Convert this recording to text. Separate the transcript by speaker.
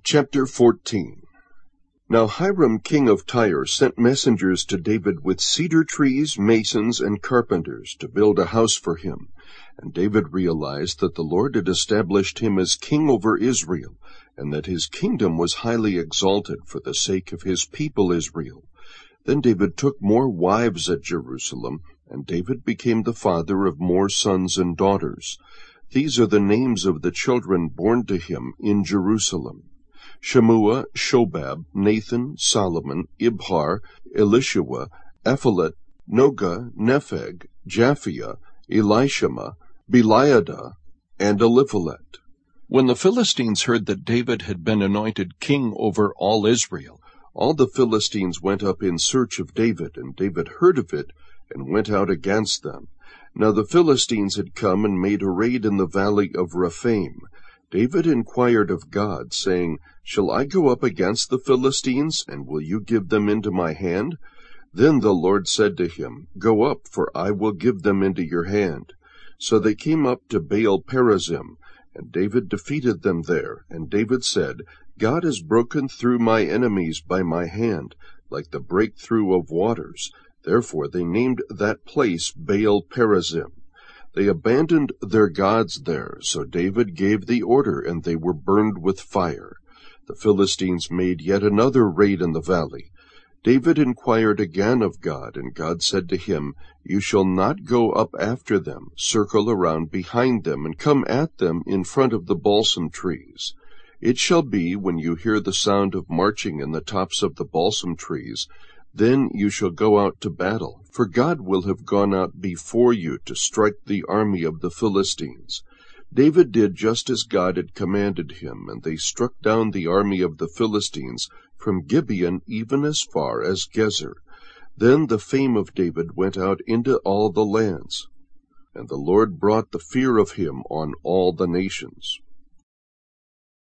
Speaker 1: Chapter 14. Now Hiram king of Tyre sent messengers to David with cedar trees, masons, and carpenters to build a house for him. And David realized that the Lord had established him as king over Israel, and that his kingdom was highly exalted for the sake of his people Israel. Then David took more wives at Jerusalem, and David became the father of more sons and daughters. These are the names of the children born to him in Jerusalem: Shemua, Shobab, Nathan, Solomon, Ibhar, Elishua, Ephelet, Noga, Nepheg, Japhia, Elishama, Beliada, and Eliphalet. When the Philistines heard that David had been anointed king over all Israel, all the Philistines went up in search of David, and David heard of it and went out against them. Now the Philistines had come and made a raid in the valley of Rephaim. David inquired of God, saying, Shall I go up against the Philistines, and will you give them into my hand? Then the Lord said to him, Go up, for I will give them into your hand. So they came up to Baal-perazim, and David defeated them there. And David said, God has broken through my enemies by my hand, like the breakthrough of waters. Therefore they named that place Baal-perazim. They abandoned their gods there, so David gave the order, and they were burned with fire. The Philistines made yet another raid in the valley. David inquired again of God, and God said to him, You shall not go up after them. Circle around behind them, and come at them in front of the balsam trees. It shall be, when you hear the sound of marching in the tops of the balsam trees, then you shall go out to battle, for God will have gone out before you to strike the army of the Philistines. David did just as God had commanded him, and they struck down the army of the Philistines from Gibeon even as far as Gezer. Then the fame of David went out into all the lands, and the Lord brought the fear of him on all the nations.